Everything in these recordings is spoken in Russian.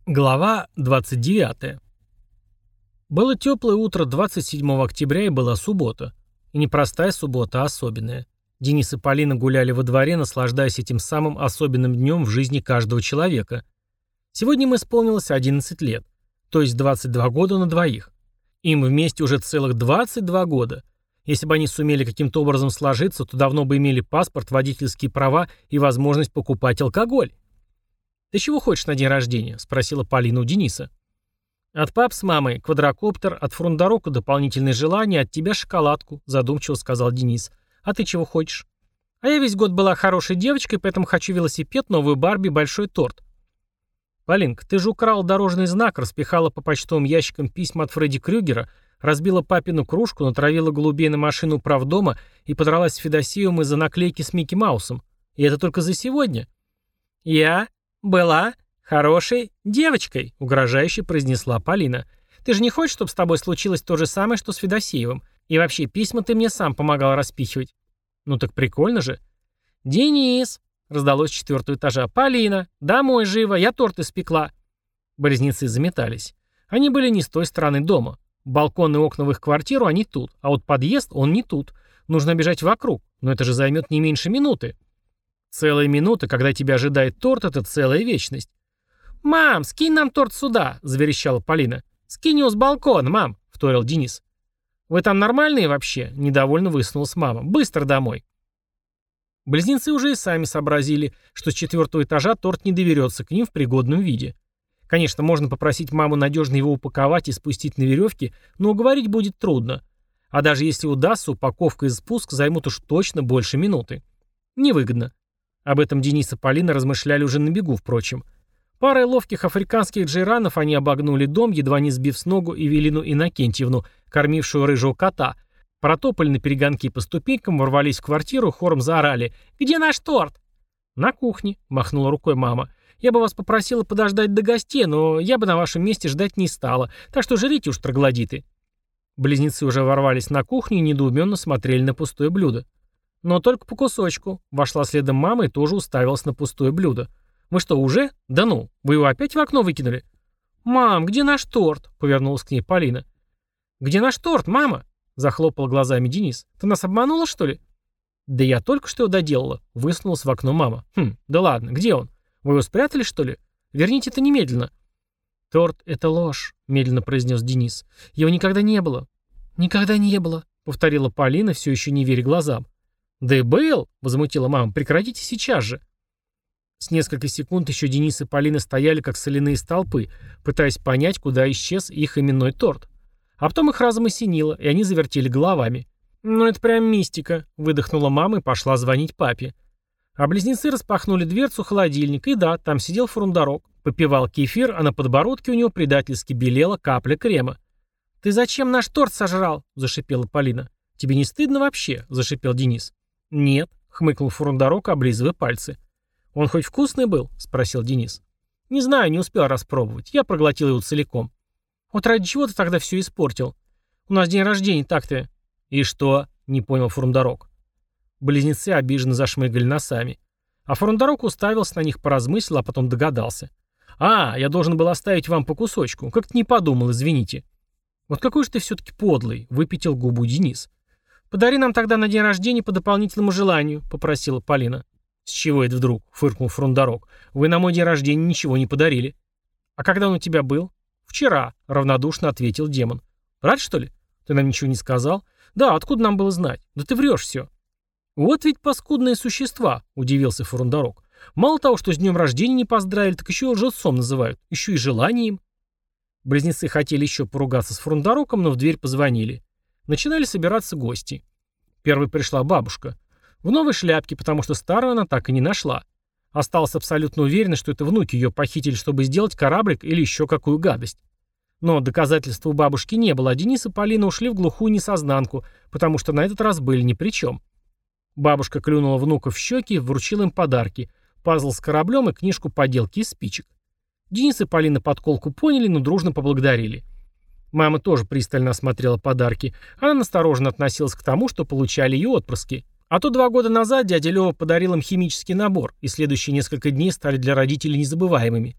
Глава 29. Было теплое утро 27 октября и была суббота. И не простая суббота, а особенная. Денис и Полина гуляли во дворе, наслаждаясь этим самым особенным днем в жизни каждого человека. Сегодня им исполнилось 11 лет, то есть 22 года на двоих. Им вместе уже целых 22 года. Если бы они сумели каким-то образом сложиться, то давно бы имели паспорт, водительские права и возможность покупать алкоголь. «Ты чего хочешь на день рождения?» — спросила Полина у Дениса. «От пап с мамой квадрокоптер, от фрундорока дополнительные желания, от тебя шоколадку», — задумчиво сказал Денис. «А ты чего хочешь?» «А я весь год была хорошей девочкой, поэтому хочу велосипед, новую Барби, большой торт». «Полинка, ты же украла дорожный знак, распихала по почтовым ящикам письма от Фредди Крюгера, разбила папину кружку, натравила голубей на машину правдома и подралась с Федосеевым из-за наклейки с Микки Маусом. И это только за сегодня». «Я была хорошей девочкой», — угрожающе произнесла Полина. «Ты же не хочешь, чтобы с тобой случилось то же самое, что с Федосеевым? И вообще, письма ты мне сам помогал распихивать». «Ну так прикольно же». «Денис», — раздалось с 4-го этажа, — «Полина, домой живо, я торт испекла». Близнецы заметались. Они были не с той стороны дома. Балкон и окна в их квартиру, они тут, а вот подъезд, он не тут. Нужно бежать вокруг, но это же займет не меньше минуты. Целая минута, когда тебя ожидает торт, это целая вечность. «Мам, скинь нам торт сюда!» — заверещала Полина. «Скинь его с балкона, мам!» — вторил Денис. «Вы там нормальные вообще?» — недовольно высунулась мама. «Быстро домой!» Близнецы уже и сами сообразили, что с 4-го этажа торт не доберется к ним в пригодном виде. Конечно, можно попросить маму надежно его упаковать и спустить на веревке, но уговорить будет трудно. А даже если удастся, упаковка и спуск займут уж точно больше минуты. Невыгодно. Об этом Денис и Полина размышляли уже на бегу, впрочем. Парой ловких африканских джейранов они обогнули дом, едва не сбив с ногу Эвелину Иннокентьевну, кормившую рыжего кота. Протопали на перегонки по ступенькам, ворвались в квартиру, хором заорали: «Где наш торт?» «На кухне», — махнула рукой мама. «Я бы вас попросила подождать до гостей, но я бы на вашем месте ждать не стала, так что жрите уж, троглодиты». Близнецы уже ворвались на кухню и недоуменно смотрели на пустое блюдо. «Но только по кусочку», — вошла следом мама и тоже уставилась на пустое блюдо. «Вы что, уже? Да ну, вы его опять в окно выкинули?» «Мам, где наш торт?» — повернулась к ней Полина. «Где наш торт, мама?» — захлопал глазами Денис. «Ты нас обманула, что ли?» «Да я только что его доделала», — высунулась в окно мама. Да ладно, где он? Вы его спрятали, что ли? Верните это немедленно». «Торт — это ложь», — медленно произнес Денис. «Его никогда не было». «Никогда не было», — повторила Полина, все еще не веря глазам. «Да и был», — возмутила мама, — «прекратите сейчас же». С несколько секунд еще Денис и Полина стояли как соляные столпы, пытаясь понять, куда исчез их именной торт. А потом их разом осенило, и они завертели головами. «Ну это прям мистика», — выдохнула мама и пошла звонить папе. А близнецы распахнули дверцу холодильника, и да, там сидел фрундорок, попивал кефир, а на подбородке у него предательски белела капля крема. «Ты зачем наш торт сожрал?» — зашипела Полина. «Тебе не стыдно вообще?» — зашипел Денис. «Нет», — хмыкнул фрундорок, облизывая пальцы. «Он хоть вкусный был?» — спросил Денис. «Не знаю, не успел распробовать. Я проглотил его целиком». «Вот ради чего ты тогда все испортил? У нас день рождения, так-то». «И что?» — не понял фрундорок. Близнецы обиженно зашмыгали носами. А фрундорок уставился на них, поразмыслил, а потом догадался. «А, я должен был оставить вам по кусочку. Как-то не подумал, извините». «Вот какой же ты все-таки подлый», — выпятил губу Денис. «Подари нам тогда на день рождения по дополнительному желанию», — попросила Полина. «С чего это вдруг?» — фыркнул фрундорок. «Вы на мой день рождения ничего не подарили». «А когда он у тебя был?» «Вчера», — равнодушно ответил демон. «Рад, что ли? Ты нам ничего не сказал?» «Да, откуда нам было знать? Да ты врешь все». «Вот ведь паскудные существа», — удивился фрундорок. «Мало того, что с днем рождения не поздравили, так еще и лжецом называют. Еще и желанием». Близнецы хотели еще поругаться с фрундороком, но в дверь позвонили. Начинали собираться гости. Первой пришла бабушка. В новой шляпке, потому что старую она так и не нашла. Осталась абсолютно уверена, что это внуки ее похитили, чтобы сделать кораблик или еще какую гадость. Но доказательств у бабушки не было, а Денис и Полина ушли в глухую несознанку, потому что на этот раз были ни при чем. Бабушка клюнула внуков в щеки и вручила им подарки: пазл с кораблем и книжку поделки из спичек. Денис и Полина подколку поняли, но дружно поблагодарили. Мама тоже пристально осмотрела подарки. Она настороженно относилась к тому, что получали ее отпрыски. А то 2 года назад дядя Лёва подарил им химический набор, и следующие несколько дней стали для родителей незабываемыми.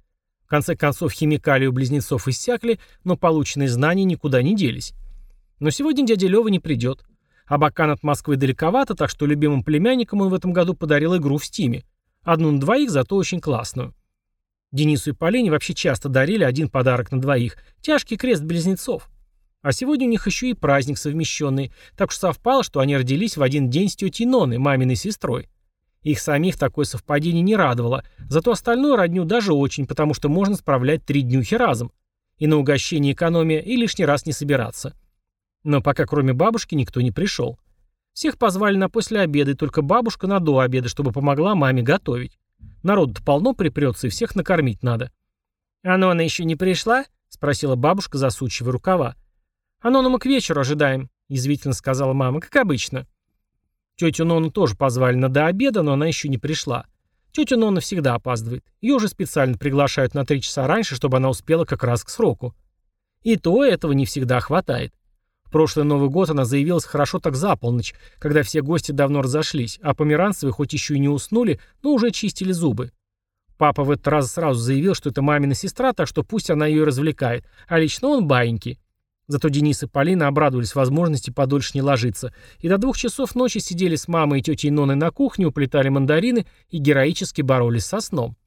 В конце концов, химикалии у близнецов иссякли, но полученные знания никуда не делись. Но сегодня дядя Лёва не придет. Абакан от Москвы далековато, так что любимым племянникам он в этом году подарил игру в Стиме. Одну на двоих, зато очень классную. Денису и Полине вообще часто дарили один подарок на двоих. Тяжкий крест близнецов. А сегодня у них еще и праздник совмещенный, так что совпало, что они родились в один день с тетей Ноной, маминой сестрой. Их самих такое совпадение не радовало, зато остальную родню даже очень, потому что можно справлять 3 днюхи разом. И на угощение экономия, и лишний раз не собираться. Но пока кроме бабушки никто не пришел. Всех позвали на после обеда, и только бабушка на до обеда, чтобы помогла маме готовить. Народу-то полно припрется, и всех накормить надо. «А Нона еще не пришла?» — спросила бабушка, засучивая рукава. «А Нону мы к вечеру ожидаем», — язвительно сказала мама, — «как обычно». Тетю Нону тоже позвали на до обеда, но она еще не пришла. Тетя Нона всегда опаздывает. Ее уже специально приглашают на 3 часа раньше, чтобы она успела как раз к сроку. И то этого не всегда хватает. В прошлый Новый год она заявилась хорошо так за полночь, когда все гости давно разошлись, а Померанцевы хоть еще и не уснули, но уже чистили зубы. Папа в этот раз сразу заявил, что это мамина сестра, так что пусть она ее и развлекает, а лично он баиньки. Зато Денис и Полина обрадовались возможности подольше не ложиться, и до 2 часов ночи сидели с мамой и тетей Ноной на кухне, уплетали мандарины и героически боролись со сном.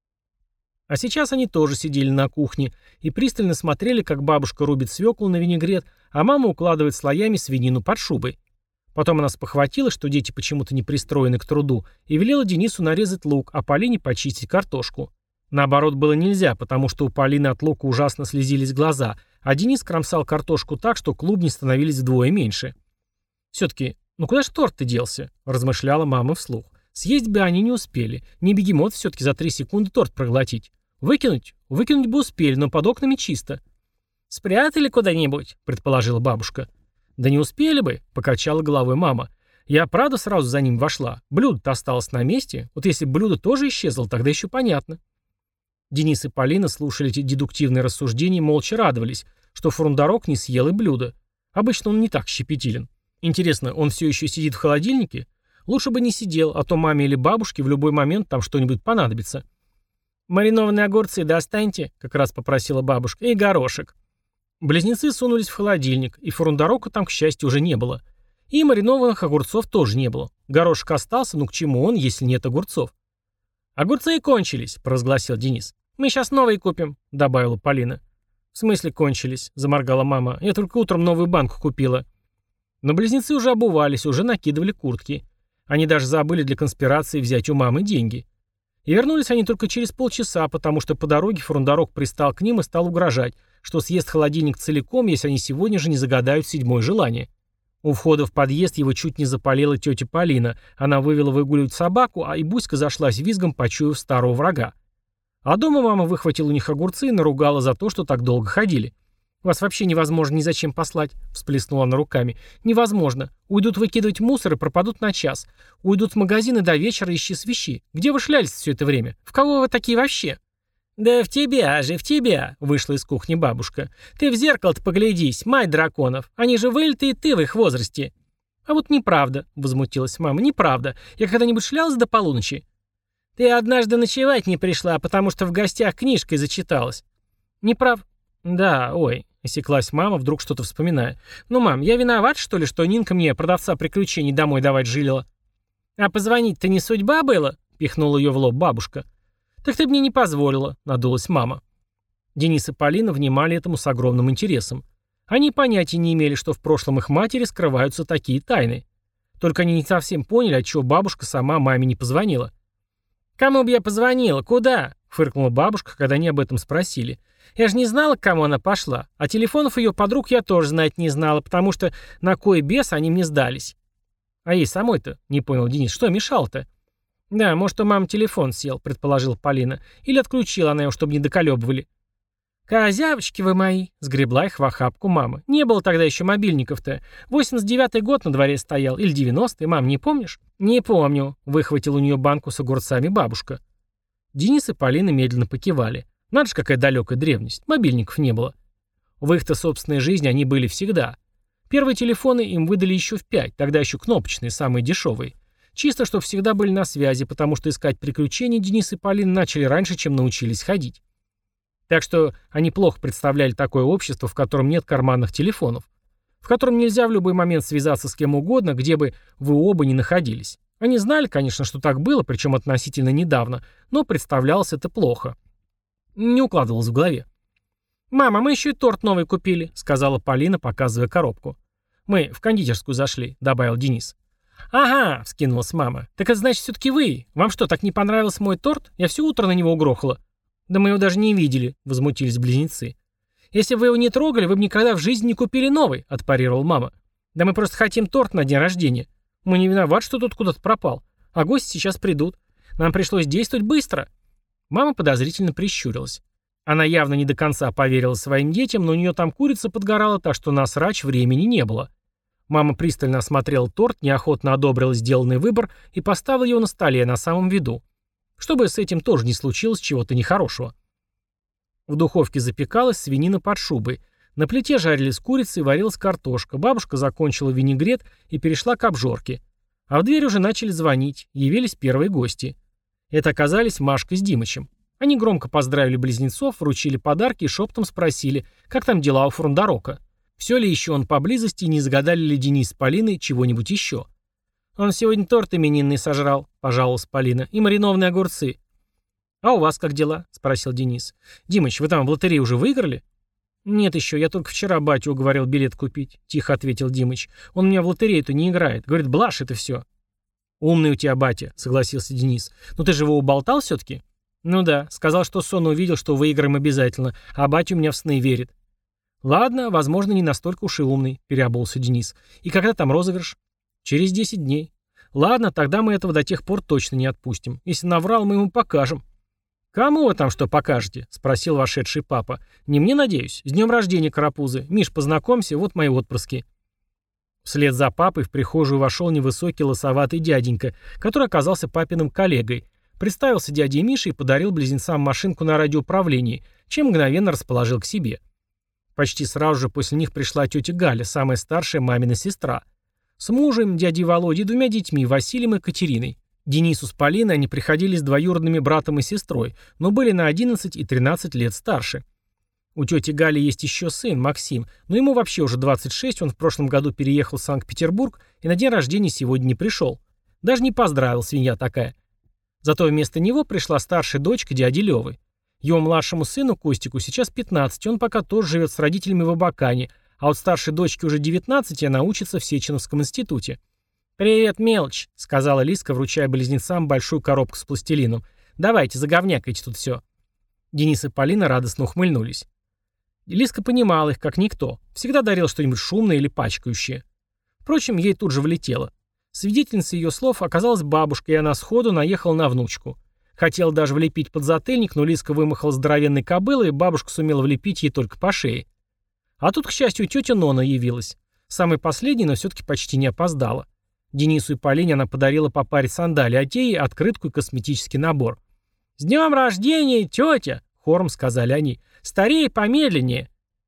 А сейчас они тоже сидели на кухне и пристально смотрели, как бабушка рубит свеклу на винегрет, а мама укладывает слоями свинину под шубой. Потом она спохватилась, что дети почему-то не пристроены к труду, и велела Денису нарезать лук, а Полине почистить картошку. Наоборот было нельзя, потому что у Полины от лука ужасно слезились глаза, а Денис кромсал картошку так, что клубни становились вдвое меньше. «Все-таки, ну куда ж торт-то делся?» – размышляла мама вслух. «Съесть бы они не успели. Не бегемот все-таки за 3 секунды торт проглотить. Выкинуть? Выкинуть бы успели, но под окнами чисто». «Спрятали куда-нибудь?» – предположила бабушка. «Да не успели бы», – покачала головой мама. «Я, правда, сразу за ним вошла. Блюдо-то осталось на месте. Вот если бы блюдо тоже исчезло, тогда еще понятно». Денис и Полина слушали эти дедуктивные рассуждения и молча радовались, что Фрундарок не съел и блюдо. Обычно он не так щепетилен. Интересно, он все еще сидит в холодильнике? Лучше бы не сидел, а то маме или бабушке в любой момент там что-нибудь понадобится. «Маринованные огурцы достаньте», — как раз попросила бабушка, — «и горошек». Близнецы сунулись в холодильник, и Фрундарока там, к счастью, уже не было. И маринованных огурцов тоже не было. Горошек остался, ну к чему он, если нет огурцов? «Огурцы кончились», — провозгласил Денис. «Мы сейчас новые купим», — добавила Полина. «В смысле кончились?» — заморгала мама. «Я только утром новую банку купила». Но близнецы уже обувались, уже накидывали куртки. Они даже забыли для конспирации взять у мамы деньги. И вернулись они только через полчаса, потому что по дороге Фрундарок пристал к ним и стал угрожать, что съест холодильник целиком, если они сегодня же не загадают 7-е желание. У входа в подъезд его чуть не запалила тетя Полина. Она вывела выгуливать собаку, а и Буська зашлась визгом, почуяв старого врага. А дома мама выхватила у них огурцы и наругала за то, что так долго ходили. «Вас вообще невозможно ни зачем послать», — всплеснула она руками. «Невозможно. Уйдут выкидывать мусор и пропадут на час. Уйдут в магазины до вечера и исчез вещи. Где вы шлялись все это время? В кого вы такие вообще?» «Да в тебя же, в тебя!» — вышла из кухни бабушка. «Ты в зеркало-то поглядись, мать драконов. Они же вылитые ты в их возрасте». «А вот неправда», — возмутилась мама, — «неправда. Я когда-нибудь шлялась до полуночи?» «Ты однажды ночевать не пришла, потому что в гостях книжкой зачиталась». «Неправ...» «Да, ой», — осеклась мама, вдруг что-то вспоминая. «Ну, мам, я виноват, что ли, что Нинка мне, продавца приключений, домой давать жилила?» «А позвонить-то не судьба было?» — пихнула ее в лоб бабушка. «Так ты мне не позволила», — надулась мама. Денис и Полина внимали этому с огромным интересом. Они понятия не имели, что в прошлом их матери скрываются такие тайны. Только они не совсем поняли, отчего бабушка сама маме не позвонила. «Кому бы я позвонила? Куда?» — фыркнула бабушка, когда они об этом спросили. «Я же не знала, к кому она пошла. А телефонов ее подруг я тоже знать не знала, потому что на кой бес они мне сдались». «А ей самой-то?» — не понял Денис. «Что мешало-то?» «Да, может, у мамы телефон сел», — предположила Полина. «Или отключила она его, чтобы не доколебывали». «Козявочки вы мои!» — сгребла их в охапку мама. «Не было тогда еще мобильников-то. 89-й год на дворе стоял. Или 90-й, мам, не помнишь?» «Не помню», — выхватил у нее банку с огурцами бабушка. Денис и Полина медленно покивали. Надо же, какая далекая древность. Мобильников не было. В их-то собственной жизни они были всегда. Первые телефоны им выдали еще в 5, тогда еще кнопочные, самые дешевые. Чисто, что всегда были на связи, потому что искать приключения Денис и Полина начали раньше, чем научились ходить. Так что они плохо представляли такое общество, в котором нет карманных телефонов, в котором нельзя в любой момент связаться с кем угодно, где бы вы оба ни находились. Они знали, конечно, что так было, причем относительно недавно, но представлялось это плохо. Не укладывалось в голове. «Мама, мы еще и торт новый купили», — сказала Полина, показывая коробку. «Мы в кондитерскую зашли», — добавил Денис. «Ага», — вскинулась мама. «Так это значит все-таки вы. Вам что, так не понравился мой торт? Я все утро на него угрохала». «Да мы его даже не видели», — возмутились близнецы. «Если бы вы его не трогали, вы бы никогда в жизни не купили новый», — отпарировал мама. «Да мы просто хотим торт на день рождения. Мы не виноваты, что тот куда-то пропал. А гости сейчас придут. Нам пришлось действовать быстро». Мама подозрительно прищурилась. Она явно не до конца поверила своим детям, но у нее там курица подгорала, так что на срач времени не было. Мама пристально осмотрела торт, неохотно одобрила сделанный выбор и поставила его на столе на самом виду. Чтобы с этим тоже не случилось чего-то нехорошего. В духовке запекалась свинина под шубой. На плите жарились курицы и варилась картошка. Бабушка закончила винегрет и перешла к обжорке. А в дверь уже начали звонить. Явились первые гости. Это оказались Машка с Димычем. Они громко поздравили близнецов, вручили подарки и шептом спросили, как там дела у Фрундорока. Все ли еще он поблизости и не загадали ли Денис с Полиной чего-нибудь еще. «Он сегодня торт именинный сожрал», — пожаловалась Полина, — «и маринованные огурцы». «А у вас как дела?» — спросил Денис. «Димыч, вы там в лотерею уже выиграли?» «Нет еще, я только вчера батю уговорил билет купить», — тихо ответил Димыч. «Он у меня в лотерею-то не играет. Говорит, блажь это все». «Умный у тебя батя», — согласился Денис. «Но ты же его уболтал все-таки?» «Ну да, сказал, что сон увидел, что выиграем обязательно, а батя у меня в сны верит». «Ладно, возможно, не настолько уж и умный», — переобулся Денис. «И когда там розыгрыш?» «Через 10 дней». «Ладно, тогда мы этого до тех пор точно не отпустим. Если наврал, мы ему покажем». «Кому вы там что покажете?» — спросил вошедший папа. «Не мне, надеюсь. С днем рождения, карапузы. Миш, познакомься, вот мои отпрыски». Вслед за папой в прихожую вошел невысокий лосоватый дяденька, который оказался папиным коллегой. Представился дядей Мише и подарил близнецам машинку на радиоуправлении, чем мгновенно расположил к себе. Почти сразу же после них пришла тетя Галя, самая старшая мамина сестра. С мужем, дядей Володей и двумя детьми, Василием и Катериной. Денису с Полиной они приходились двоюродными братом и сестрой, но были на 11 и 13 лет старше. У тети Гали есть еще сын, Максим, но ему вообще уже 26, он в прошлом году переехал в Санкт-Петербург и на день рождения сегодня не пришел. Даже не поздравил, свинья такая. Зато вместо него пришла старшая дочка дяди Левы. Его младшему сыну, Костику, сейчас 15, он пока тоже живет с родителями в Абакане, а вот старшей дочке уже 19, и она учится в Сеченовском институте. «Привет, мелочь», — сказала Лиска, вручая близнецам большую коробку с пластилином. «Давайте, заговнякайте тут все». Денис и Полина радостно ухмыльнулись. Лиска понимала их, как никто. Всегда дарил что-нибудь шумное или пачкающее. Впрочем, ей тут же влетело. Свидетельницей ее слов оказалась бабушка, и она сходу наехала на внучку. Хотела даже влепить подзатыльник, но Лиска вымахала здоровенной кобылой, и бабушка сумела влепить ей только по шее. А тут, к счастью, тетя Нона явилась. Самой последней, но все-таки почти не опоздала. Денису и Полине она подарила по паре сандалий, а те ей открытку и косметический набор. «С днем рождения, тетя!» — хором сказали они. «Старей помедленнее!»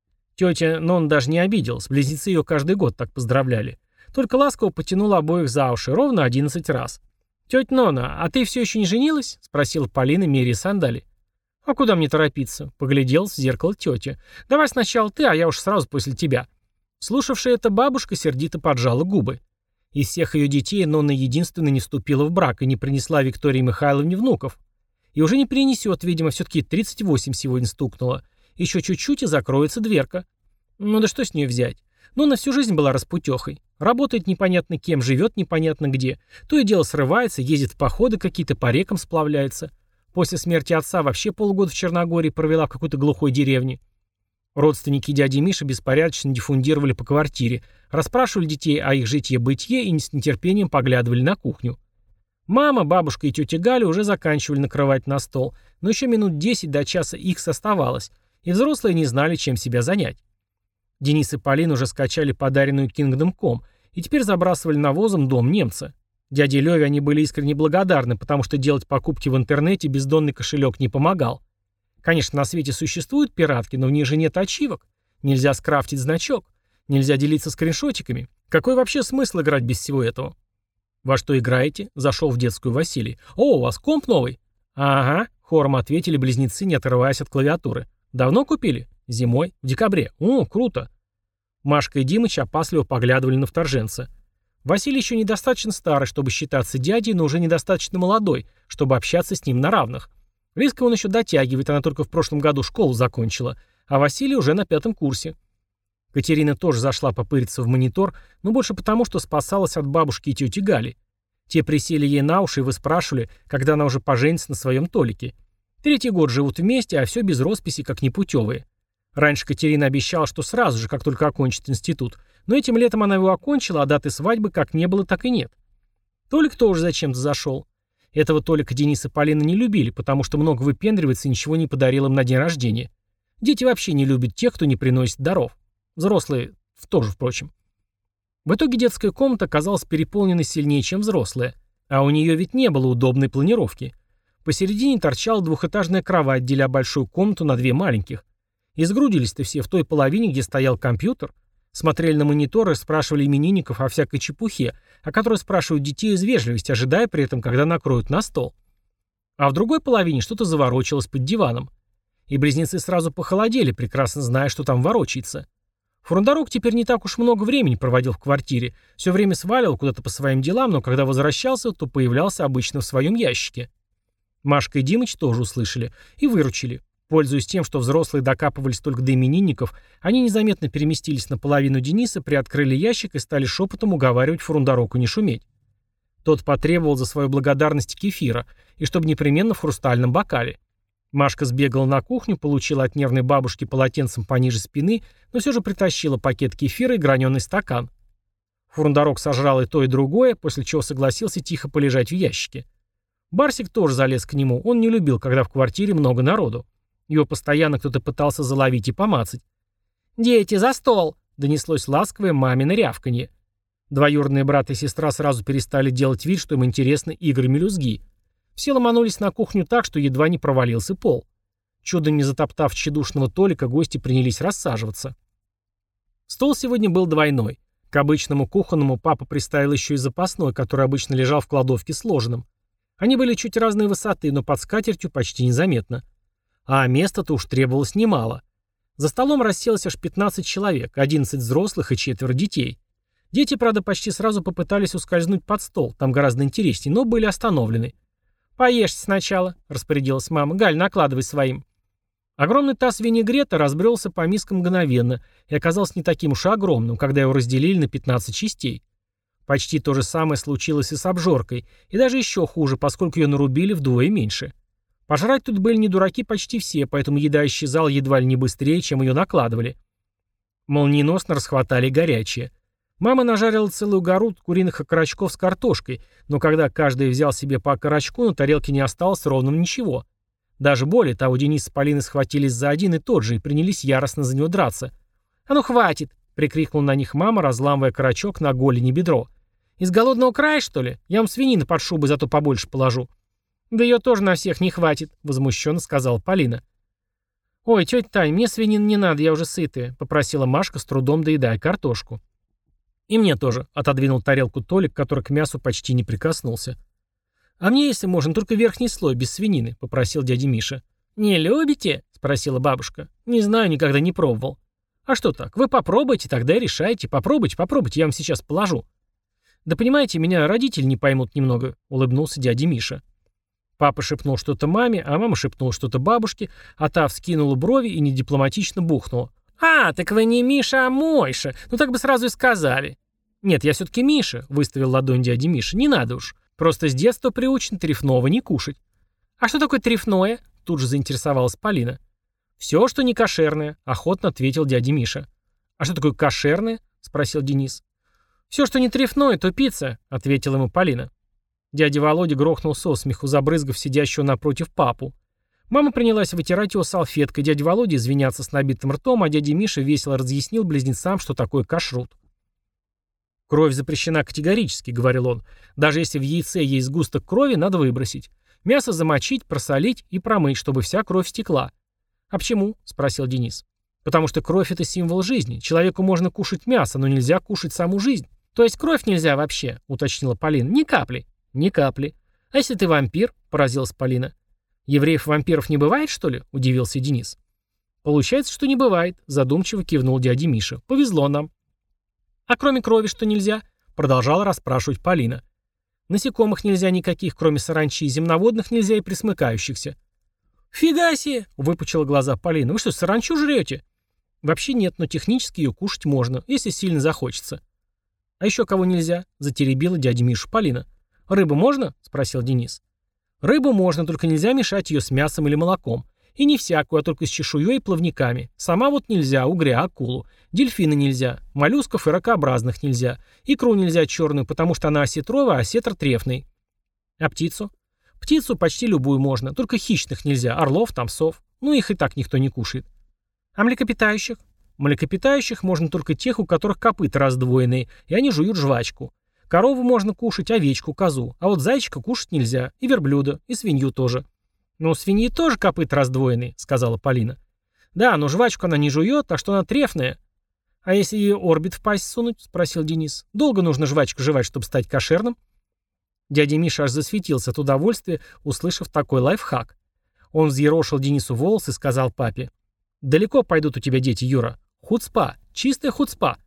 Тетя Нона даже не обиделась, близнецы ее каждый год так поздравляли. Только ласково потянула обоих за уши, ровно 11 раз. «Тетя Нона, а ты все еще не женилась?» — спросила Полина, меряя сандали. «А куда мне торопиться?» — погляделась в зеркало тетя. «Давай сначала ты, а я уж сразу после тебя». Слушавшая это бабушка сердито поджала губы. Из всех ее детей Нонна единственная не вступила в брак и не принесла Виктории Михайловне внуков. И уже не принесет, видимо, все-таки 38 сегодня стукнуло. Еще чуть-чуть и закроется дверка. Ну да что с нее взять? Нонна всю жизнь была распутехой. Работает непонятно кем, живет непонятно где. То и дело срывается, ездит в походы какие-то, по рекам сплавляется. После смерти отца вообще полгода в Черногории провела в какой-то глухой деревне. Родственники дяди Миши беспорядочно диффундировали по квартире, расспрашивали детей о их житье-бытие и с нетерпением поглядывали на кухню. Мама, бабушка и тетя Галя уже заканчивали накрывать на стол, но еще минут 10 до часа икс оставалось, и взрослые не знали, чем себя занять. Денис и Полина уже скачали подаренную Kingdom.com и теперь забрасывали навозом дом немца. Дяде Леве они были искренне благодарны, потому что делать покупки в интернете бездонный кошелек не помогал. Конечно, на свете существуют пиратки, но в них же нет ачивок. Нельзя скрафтить значок. Нельзя делиться скриншотиками. Какой вообще смысл играть без всего этого? «Во что играете?» — зашел в детскую Василий. «О, у вас комп новый?» «Ага», — хором ответили близнецы, не отрываясь от клавиатуры. Давно купили? Зимой. В декабре. О, круто. Машка и Димыч опасливо поглядывали на вторженца. Василий еще недостаточно старый, чтобы считаться дядей, но уже недостаточно молодой, чтобы общаться с ним на равных. Лизка он еще дотягивает, она только в прошлом году школу закончила, а Василий уже на 5 курсе. Катерина тоже зашла попыриться в монитор, но больше потому, что спасалась от бабушки и тети Гали. Те присели ей на уши и выспрашивали, когда она уже поженится на своем Толике. 3-й год живут вместе, а все без росписи, как непутевые. Раньше Катерина обещала, что сразу же, как только окончит институт, но этим летом она его окончила, а даты свадьбы как не было, так и нет. Толик тоже зачем-то зашел. Этого Толика Денис и Полина не любили, потому что много выпендривается и ничего не подарил им на день рождения. Дети вообще не любят тех, кто не приносит даров. Взрослые тоже, впрочем. В итоге детская комната оказалась переполненной сильнее, чем взрослая. А у нее ведь не было удобной планировки. Посередине торчала двухэтажная кровать, деля большую комнату на 2 маленьких. И сгрудились-то все в той половине, где стоял компьютер. Смотрели на мониторы, спрашивали именинников о всякой чепухе, о которой спрашивают детей из вежливости, ожидая при этом, когда накроют на стол. А в другой половине что-то заворочилось под диваном. И близнецы сразу похолодели, прекрасно зная, что там ворочается. Фурундарок теперь не так уж много времени проводил в квартире, все время сваливал куда-то по своим делам, но когда возвращался, то появлялся обычно в своем ящике. Машка и Димыч тоже услышали и выручили. Пользуясь тем, что взрослые докапывались только до именинников, они незаметно переместились на половину Дениса, приоткрыли ящик и стали шепотом уговаривать Фурундарока не шуметь. Тот потребовал за свою благодарность кефира, и чтобы непременно в хрустальном бокале. Машка сбегала на кухню, получила от нервной бабушки полотенцем пониже спины, но все же притащила пакет кефира и граненый стакан. Фурундарок сожрал и то, и другое, после чего согласился тихо полежать в ящике. Барсик тоже залез к нему, он не любил, когда в квартире много народу. Его постоянно кто-то пытался заловить и помацать. «Дети, за стол!» — донеслось ласковое мамино рявканье. Двоюродные брат и сестра сразу перестали делать вид, что им интересны игры-мелюзги. Все ломанулись на кухню так, что едва не провалился пол. Чудом не затоптав тщедушного Толика, гости принялись рассаживаться. Стол сегодня был двойной. К обычному кухонному папа приставил еще и запасной, который обычно лежал в кладовке сложенным. Они были чуть разной высоты, но под скатертью почти незаметно. А места-то уж требовалось немало. За столом расселось аж 15 человек, 11 взрослых и 4 детей. Дети, правда, почти сразу попытались ускользнуть под стол, там гораздо интереснее, но были остановлены. «Поешьте сначала», — распорядилась мама. «Галь, накладывай своим». Огромный таз винегрета разбрелся по мискам мгновенно и оказался не таким уж и огромным, когда его разделили на 15 частей. Почти то же самое случилось и с обжоркой, и даже еще хуже, поскольку ее нарубили вдвое меньше. Пожрать тут были не дураки почти все, поэтому еда исчезала едва ли не быстрее, чем ее накладывали. Молниеносно расхватали горячее. Мама нажарила целую гору куриных окорочков с картошкой, но когда каждый взял себе по окорочку, на тарелке не осталось ровным ничего. Даже более того, Денис с Полиной схватились за один и тот же и принялись яростно за него драться. «А ну хватит!» — прикрикнула на них мама, разламывая окорочок на голени бедро. «Из голодного края, что ли? Я вам свинины под шубой зато побольше положу». «Да ее тоже на всех не хватит», — возмущенно сказала Полина. «Ой, тетя Тань, мне свинин не надо, я уже сытая», — попросила Машка, с трудом доедая картошку. «И мне тоже», — отодвинул тарелку Толик, который к мясу почти не прикоснулся. «А мне, если можно, только верхний слой, без свинины», — попросил дядя Миша. «Не любите?» — спросила бабушка. «Не знаю, никогда не пробовал». «А что так? Вы попробуйте, тогда и решайте. Попробуйте, я вам сейчас положу». «Да понимаете, меня родители не поймут немного», — улыбнулся дядя Миша. Папа шепнул что-то маме, а мама шепнула что-то бабушке, а та вскинула брови и недипломатично бухнула. «А, так вы не Миша, а Мойша. Ну так бы сразу и сказали». «Нет, я все-таки Миша», — выставил ладонь дядя Миша. «Не надо уж. Просто с детства приучен трефного не кушать». «А что такое трефное?» — тут же заинтересовалась Полина. «Все, что не кошерное», — охотно ответил дядя Миша. «А что такое кошерное?» — спросил Денис. «Все, что не трефное, то пицца», — ответила ему Полина. Дядя Володя грохнул со смеху, забрызгав сидящего напротив папу. Мама принялась вытирать его салфеткой, дядя Володя извиняться с набитым ртом, а дядя Миша весело разъяснил близнецам, что такое кашрут. «Кровь запрещена категорически», — говорил он. «Даже если в яйце есть сгусток крови, надо выбросить. Мясо замочить, просолить и промыть, чтобы вся кровь стекла». «А почему?» — спросил Денис. «Потому что кровь — это символ жизни. Человеку можно кушать мясо, но нельзя кушать саму жизнь». «То есть кровь нельзя вообще?» — уточнила Полина. «Ни капли». «Ни капли. А если ты вампир?» — поразилась Полина. «Евреев-вампиров не бывает, что ли?» — удивился Денис. «Получается, что не бывает», — задумчиво кивнул дядя Миша. «Повезло нам». «А кроме крови что нельзя?» — продолжала расспрашивать Полина. «Насекомых нельзя никаких, кроме саранчи, земноводных нельзя и пресмыкающихся». «Фига себе!» — выпучила глаза Полина. «Вы что, саранчу жрете?» «Вообще нет, но технически ее кушать можно, если сильно захочется». «А еще кого нельзя?» — затеребила дядя Мишу Полина. «Рыбу можно?» — спросил Денис. «Рыбу можно, только нельзя мешать ее с мясом или молоком. И не всякую, а только с чешуей и плавниками. Сама вот нельзя, угря, акулу. Дельфины нельзя, моллюсков и ракообразных нельзя. Икру нельзя черную, потому что она осетровая, а осетр трефный. А птицу? Птицу почти любую можно, только хищных нельзя, орлов, тамсов. Ну их и так никто не кушает. А млекопитающих? Млекопитающих можно только тех, у которых копыта раздвоенные, и они жуют жвачку. Корову можно кушать, овечку, козу. А вот зайчика кушать нельзя, и верблюда, и свинью тоже. «Ну, у свиньи тоже копыта раздвоенные», — сказала Полина. «Да, но жвачку она не жует, так что она трефная». «А если ей орбит в пасть сунуть?» — спросил Денис. «Долго нужно жвачку жевать, чтобы стать кошерным?» Дядя Миша аж засветился от удовольствия, услышав такой лайфхак. Он взъерошил Денису волосы и сказал папе. «Далеко пойдут у тебя дети, Юра. Хуцпа, чистая хуцпа».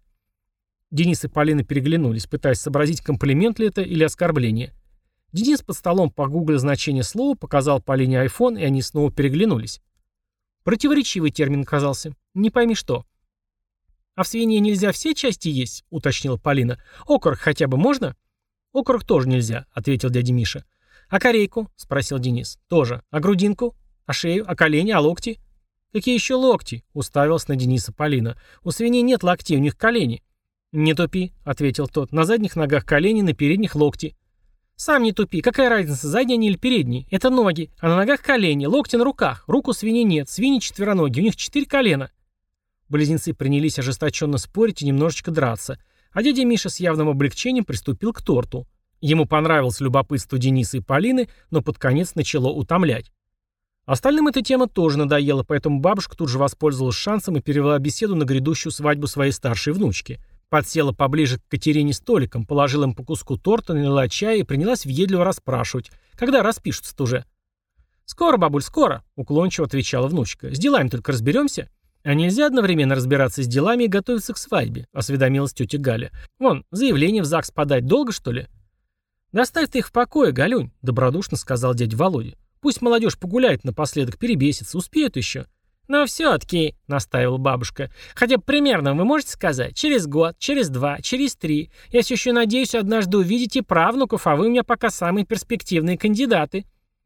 Денис и Полина переглянулись, пытаясь сообразить, комплимент ли это или оскорбление. Денис под столом погуглил значение слова, показал Полине айфон, и они снова переглянулись. Противоречивый термин оказался. Не пойми что. «А в свинье нельзя все части есть?» — уточнила Полина. «Окорок хотя бы можно?» «Окорок тоже нельзя», — ответил дядя Миша. «А корейку?» — спросил Денис. «Тоже. А грудинку? А шею? А колени? А локти?» «Какие еще локти?» — уставилась на Дениса Полина. «У свиней нет локтей, у них колени». «Не тупи», — ответил тот. «На задних ногах колени, на передних локти». «Сам не тупи. Какая разница, задние они или передние? Это ноги, а на ногах колени, локти на руках. Рук у свиньи нет, свиньи четвероногие, у них 4 колена». Близнецы принялись ожесточенно спорить и немножечко драться, а дядя Миша с явным облегчением приступил к торту. Ему понравилось любопытство Дениса и Полины, но под конец начало утомлять. Остальным эта тема тоже надоела, поэтому бабушка тут же воспользовалась шансом и перевела беседу на грядущую свадьбу своей старшей внучки. Подсела поближе к Катерине столиком, положила им по куску торта, налила чая и принялась въедливо расспрашивать, когда распишутся-то уже. «Скоро, бабуль, скоро», — уклончиво отвечала внучка. «С делами только разберемся». «А нельзя одновременно разбираться с делами и готовиться к свадьбе», — осведомилась тетя Галя. «Вон, заявление в ЗАГС подать долго, что ли?» «Да оставь ты их в покое, Галюнь», — добродушно сказал дядя Володя. «Пусть молодежь погуляет напоследок, перебесится, успеют еще». «Но все-таки», — настаивала бабушка, — «хотя бы примерно вы можете сказать? Через год, через 2, через 3. Я все еще надеюсь однажды увидеть и правнуков, а вы у меня пока самые перспективные кандидаты».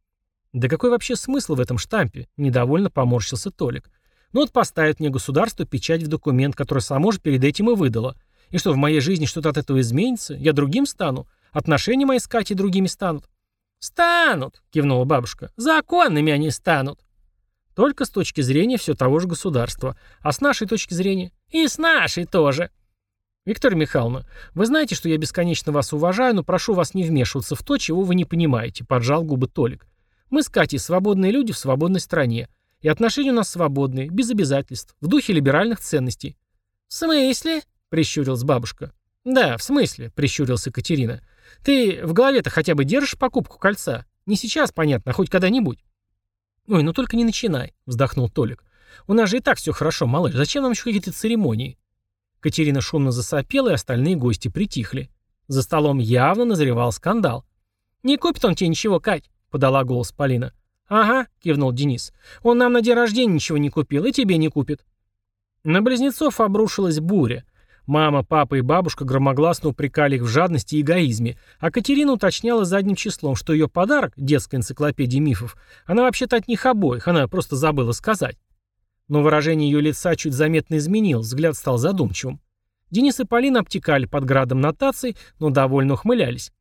«Да какой вообще смысл в этом штампе?» — недовольно поморщился Толик. «Ну вот поставит мне государство печать в документ, который само же перед этим и выдало. И что, в моей жизни что-то от этого изменится? Я другим стану? Отношения мои с Катей другими станут?» «Станут», — кивнула бабушка. «Законными они станут». «Только с точки зрения все того же государства. А с нашей точки зрения?» «И с нашей тоже». «Виктория Михайловна, вы знаете, что я бесконечно вас уважаю, но прошу вас не вмешиваться в то, чего вы не понимаете», — поджал губы Толик. «Мы с Катей свободные люди в свободной стране. И отношения у нас свободные, без обязательств, в духе либеральных ценностей». «В смысле?» — прищурилась бабушка. «Да, в смысле?» — прищурился Катерина. «Ты в голове-то хотя бы держишь покупку кольца? Не сейчас, понятно, а хоть когда-нибудь». «Ой, ну только не начинай», — вздохнул Толик. «У нас же и так все хорошо, малыш. Зачем нам еще какие-то церемонии?» Катерина шумно засопела, и остальные гости притихли. За столом явно назревал скандал. «Не купит он тебе ничего, Кать», — подала голос Полина. «Ага», — кивнул Денис. «Он нам на день рождения ничего не купил, и тебе не купит». На близнецов обрушилась буря. Мама, папа и бабушка громогласно упрекали их в жадности и эгоизме, а Катерина уточняла задним числом, что ее подарок, детская энциклопедия мифов, она вообще-то от них обоих, она просто забыла сказать. Но выражение ее лица чуть заметно изменилось, взгляд стал задумчивым. Денис и Полина обтекали под градом нотаций, но довольно ухмылялись.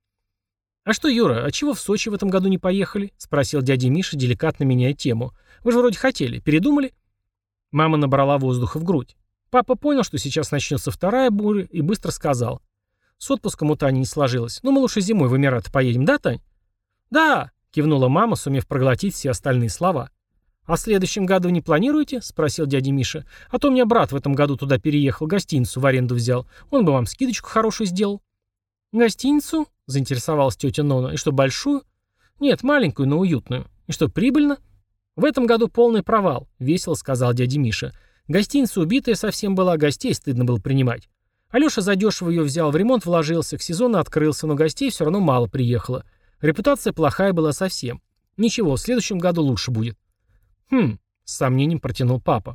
«А что, Юра, а чего в Сочи в этом году не поехали?» — спросил дядя Миша, деликатно меняя тему. «Вы же вроде хотели, передумали?» Мама набрала воздуха в грудь. Папа понял, что сейчас начнется вторая буря, и быстро сказал. «С отпуском у Тани не сложилось. Ну, мы лучше зимой в Эмираты поедем, да, Тань?» «Да», — кивнула мама, сумев проглотить все остальные слова. «А в следующем году не планируете?» — спросил дядя Миша. «А то у меня брат в этом году туда переехал, гостиницу в аренду взял. Он бы вам скидочку хорошую сделал». «Гостиницу?» — заинтересовалась тетя Нона. «И что, большую?» «Нет, маленькую, но уютную. И что, прибыльно?» «В этом году полный провал», — весело сказал дядя Миша. «Гостиница убитая совсем была, гостей стыдно было принимать. Алеша задешево ее взял, в ремонт вложился, к сезону открылся, но гостей все равно мало приехало. Репутация плохая была совсем. Ничего, в следующем году лучше будет». «Хм», — с сомнением протянул папа.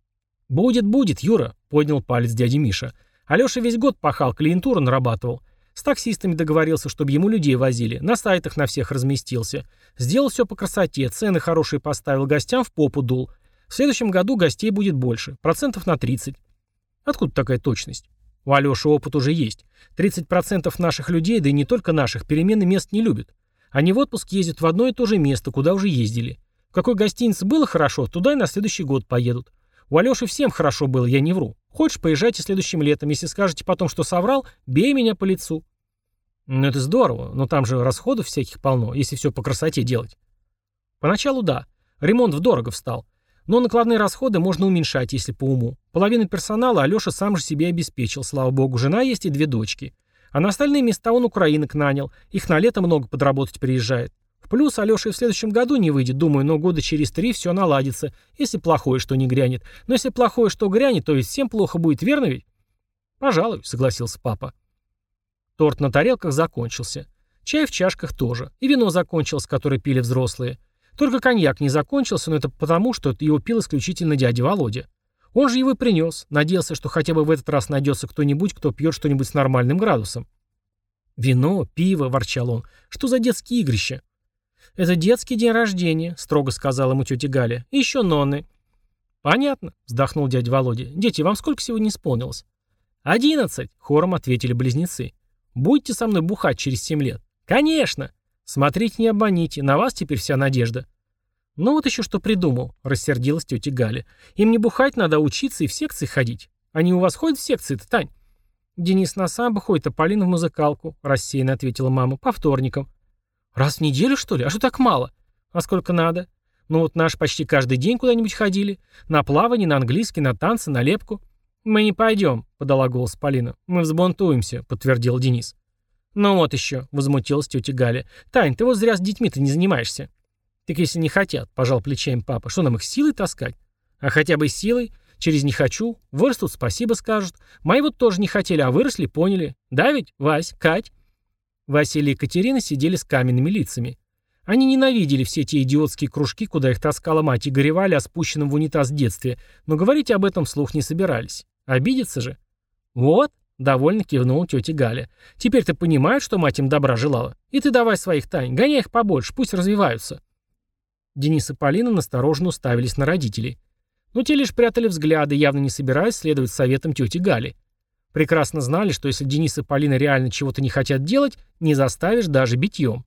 «Будет, Юра», — поднял палец дядя Миша. «Алеша весь год пахал, клиентуру нарабатывал. С таксистами договорился, чтобы ему людей возили, на сайтах на всех разместился. Сделал все по красоте, цены хорошие поставил, гостям в попу дул. В следующем году гостей будет больше, процентов на 30. Откуда такая точность? У Алёши опыт уже есть. 30% наших людей, да и не только наших, перемены мест не любят. Они в отпуск ездят в одно и то же место, куда уже ездили. В какой гостинице было хорошо, туда и на следующий год поедут. У Алёши всем хорошо было, я не вру. Хочешь, поезжайте следующим летом. Если скажете потом, что соврал, бей меня по лицу». «Ну это здорово, но там же расходов всяких полно, если все по красоте делать». «Поначалу да. Ремонт вдорого встал. Но накладные расходы можно уменьшать, если по уму. Половину персонала Алёша сам же себе обеспечил, слава богу, жена есть и 2 дочки. А на остальные места он украинок нанял, их на лето много подработать приезжает. В плюс Алёша и в следующем году не выйдет, думаю, но года через 3 все наладится, если плохое что не грянет. Но если плохое что грянет, то ведь всем плохо будет, верно ведь?» «Пожалуй», — согласился папа. Торт на тарелках закончился. Чай в чашках тоже. И вино закончилось, которое пили взрослые. Только коньяк не закончился, но это потому, что его пил исключительно дядя Володя. Он же его и принес. Надеялся, что хотя бы в этот раз найдется кто-нибудь, кто пьет что-нибудь с нормальным градусом. «Вино, пиво», — ворчал он. «Что за детские игрища?» «Это детский день рождения», — строго сказала ему тетя Галя. «И еще нонны». «Понятно», — вздохнул дядя Володя. «Дети, вам сколько сегодня исполнилось?» 11, — хором ответили близнецы. «Будете со мной бухать через 7 лет?» «Конечно!» «Смотрите, не обманите, на вас теперь вся надежда». «Ну вот еще что придумал», — рассердилась тетя Галя. «Им не бухать надо, а учиться и в секции ходить. Они у вас ходят в секции-то, Тань?» «Денис на самбо ходит, а Полина в музыкалку», — рассеянно ответила мама. «По вторникам». «Раз в неделю, что ли? А что так мало?» «А сколько надо?» «Ну вот наши почти каждый день куда-нибудь ходили. На плавание, на английский, на танцы, на лепку». «Мы не пойдем», — подала голос Полина. «Мы взбунтуемся», — подтвердил Денис. «Ну вот еще», — возмутилась тетя Галя. «Тань, ты вот зря с детьми-то не занимаешься». «Так если не хотят», — пожал плечами папа, — «что нам их силой таскать?» «А хотя бы силой. Через «не хочу». Вырастут, спасибо скажут. Мои вот тоже не хотели, а выросли, поняли. Да ведь, Вась, Кать?» Василий и Екатерина сидели с каменными лицами. Они ненавидели все те идиотские кружки, куда их таскала мать, и горевали о спущенном в унитаз детстве, но говорить об этом вслух не собирались. Обидеться же. «Вот», — довольно кивнула тетя Галя. «Теперь ты понимаешь, что мать им добра желала? И ты давай своих, Тань, гоняй их побольше, пусть развиваются». Денис и Полина настороженно уставились на родителей. Но те лишь прятали взгляды, явно не собираясь следовать советам тети Гали. Прекрасно знали, что если Денис и Полина реально чего-то не хотят делать, не заставишь даже битьем.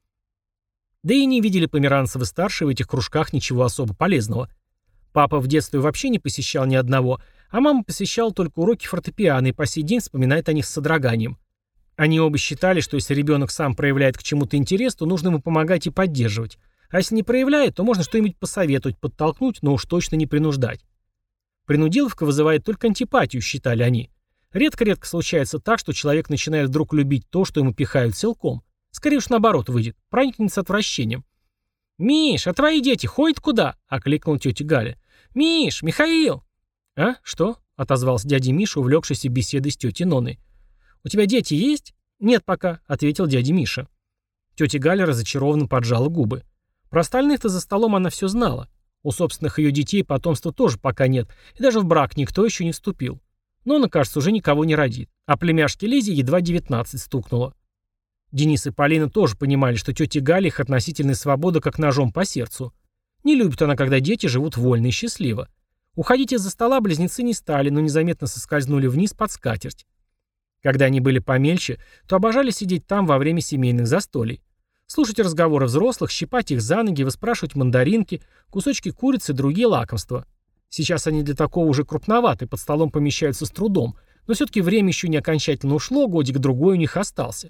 Да и не видели Померанцевы-старшие в этих кружках ничего особо полезного. Папа в детстве вообще не посещал ни одного, а мама посещала только уроки фортепиано и по сей день вспоминает о них с содроганием. Они оба считали, что если ребенок сам проявляет к чему-то интерес, то нужно ему помогать и поддерживать. А если не проявляет, то можно что-нибудь посоветовать, подтолкнуть, но уж точно не принуждать. Принудиловка вызывает только антипатию, считали они. Редко-редко случается так, что человек начинает вдруг любить то, что ему пихают силком. Скорее уж наоборот выйдет, проникнется отвращением. «Миш, а твои дети ходят куда?» — окликнула тетя Галя. «Миш, Михаил!» «А, что?» — отозвался дядя Миша, увлекшийся беседой с тетей Ноной. «У тебя дети есть?» «Нет пока», — ответил дядя Миша. Тетя Галя разочарованно поджала губы. Про остальных-то за столом она все знала. У собственных ее детей потомства тоже пока нет, и даже в брак никто еще не вступил. Но она, кажется, уже никого не родит. А племяшке Лизе едва 19 стукнуло. Денис и Полина тоже понимали, что тете Гале их относительная свобода как ножом по сердцу. Не любит она, когда дети живут вольно и счастливо. Уходить из-за стола близнецы не стали, но незаметно соскользнули вниз под скатерть. Когда они были помельче, то обожали сидеть там во время семейных застолий. Слушать разговоры взрослых, щипать их за ноги, выспрашивать мандаринки, кусочки курицы и другие лакомства. Сейчас они для такого уже крупноваты, под столом помещаются с трудом, но все-таки время еще не окончательно ушло, годик-другой у них остался.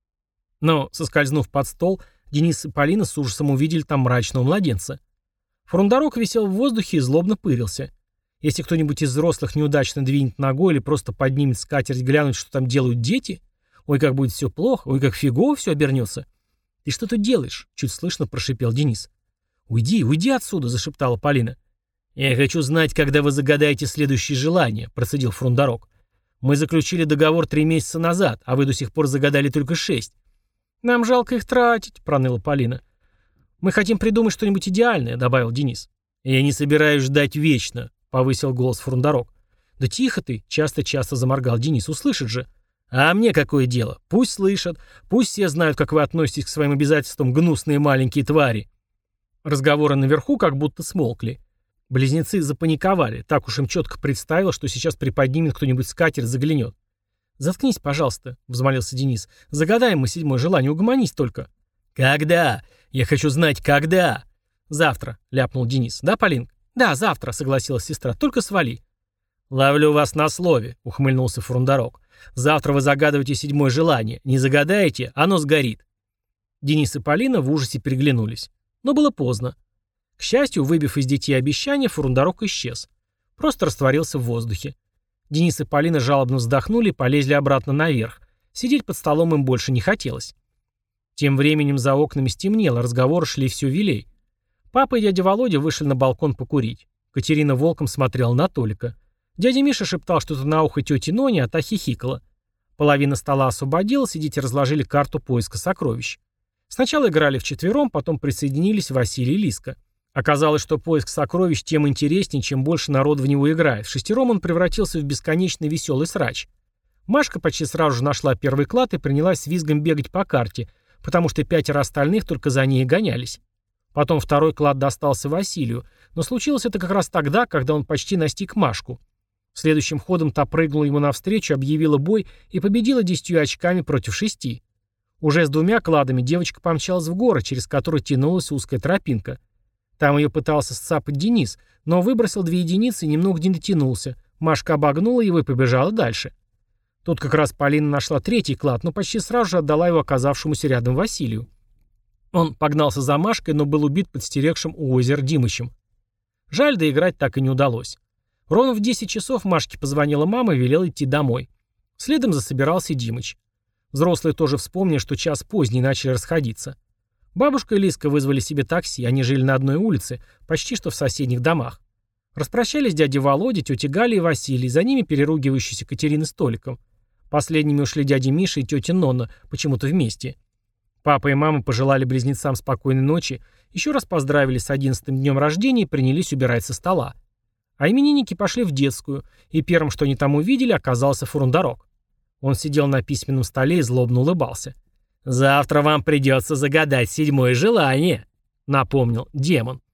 Но, соскользнув под стол, Денис и Полина с ужасом увидели там мрачного младенца. Фрундарок висел в воздухе и злобно пырился. Если кто-нибудь из взрослых неудачно двинет ногой или просто поднимет скатерть глянуть, что там делают дети, ой, как будет все плохо, ой, как фигово все обернется. «Ты что тут делаешь?» — чуть слышно прошипел Денис. «Уйди, уйди отсюда», — зашептала Полина. «Я хочу знать, когда вы загадаете следующее желание», — процедил Фрундарок. «Мы заключили договор 3 месяца назад, а вы до сих пор загадали только 6». «Нам жалко их тратить», — проныла Полина. «Мы хотим придумать что-нибудь идеальное», — добавил Денис. «Я не собираюсь ждать вечно», — повысил голос Фрундарок. «Да тихо ты», — часто-часто заморгал Денис, — «услышит же». «А мне какое дело? Пусть слышат. Пусть все знают, как вы относитесь к своим обязательствам, гнусные маленькие твари». Разговоры наверху как будто смолкли. Близнецы запаниковали. Так уж им четко представило, что сейчас приподнимет кто-нибудь скатерть, заглянет. «Заткнись, пожалуйста», — взмолился Денис. «Загадаем мы 7-е желание, угомонись только». «Когда? Я хочу знать, когда?» «Завтра», — ляпнул Денис. «Да, Полинка?» «Да, завтра», — согласилась сестра. «Только свали». «Ловлю вас на слове», — ухмыльнулся Фрундарок. «Завтра вы загадываете 7-е желание. Не загадаете, оно сгорит». Денис и Полина в ужасе переглянулись. Но было поздно. К счастью, выбив из детей обещание, Фрундарок исчез. Просто растворился в воздухе. Денис и Полина жалобно вздохнули и полезли обратно наверх. Сидеть под столом им больше не хотелось. Тем временем за окнами стемнело, разговоры шли все вилей. Папа и дядя Володя вышли на балкон покурить. Катерина волком смотрела на Толика. Дядя Миша шептал что-то на ухо тете Ноне, а та хихикала. Половина стола освободилась, и дети разложили карту поиска сокровищ. Сначала играли вчетвером, потом присоединились Василий и Лиска. Оказалось, что поиск сокровищ тем интереснее, чем больше народ в него играет. В шестером он превратился в бесконечный веселый срач. Машка почти сразу же нашла первый клад и принялась с визгом бегать по карте, потому что 5 остальных только за ней гонялись. Потом второй клад достался Василию, но случилось это как раз тогда, когда он почти настиг Машку. Следующим ходом та прыгнула ему навстречу, объявила бой и победила 10 очками против 6. Уже с 2 кладами девочка помчалась в горы, через который тянулась узкая тропинка. Там ее пытался сцапать Денис, но выбросил 2 единицы и немного не дотянулся. Машка обогнула его и побежала дальше. Тут как раз Полина нашла 3-й клад, но почти сразу же отдала его оказавшемуся рядом Василию. Он погнался за Машкой, но был убит подстерегшим у озера Димычем. Жаль, доиграть так и не удалось. Ровно в 10 часов Машке позвонила мама и велела идти домой. Следом засобирался Димыч. Взрослые тоже вспомнили, что час поздний, начали расходиться. Бабушка и Лиска вызвали себе такси, они жили на одной улице, почти что в соседних домах. Распрощались дядя Володя, тетя Галя и Василий, за ними переругивающиеся Катерина с Толиком. Последними ушли дядя Миша и тетя Нонна, почему-то вместе. Папа и мама пожелали близнецам спокойной ночи, еще раз поздравили с 11-м днем рождения и принялись убирать со стола. А именинники пошли в детскую, и первым, что они там увидели, оказался Фрундарок. Он сидел на письменном столе и злобно улыбался. «Завтра вам придется загадать 7-е желание», — напомнил демон.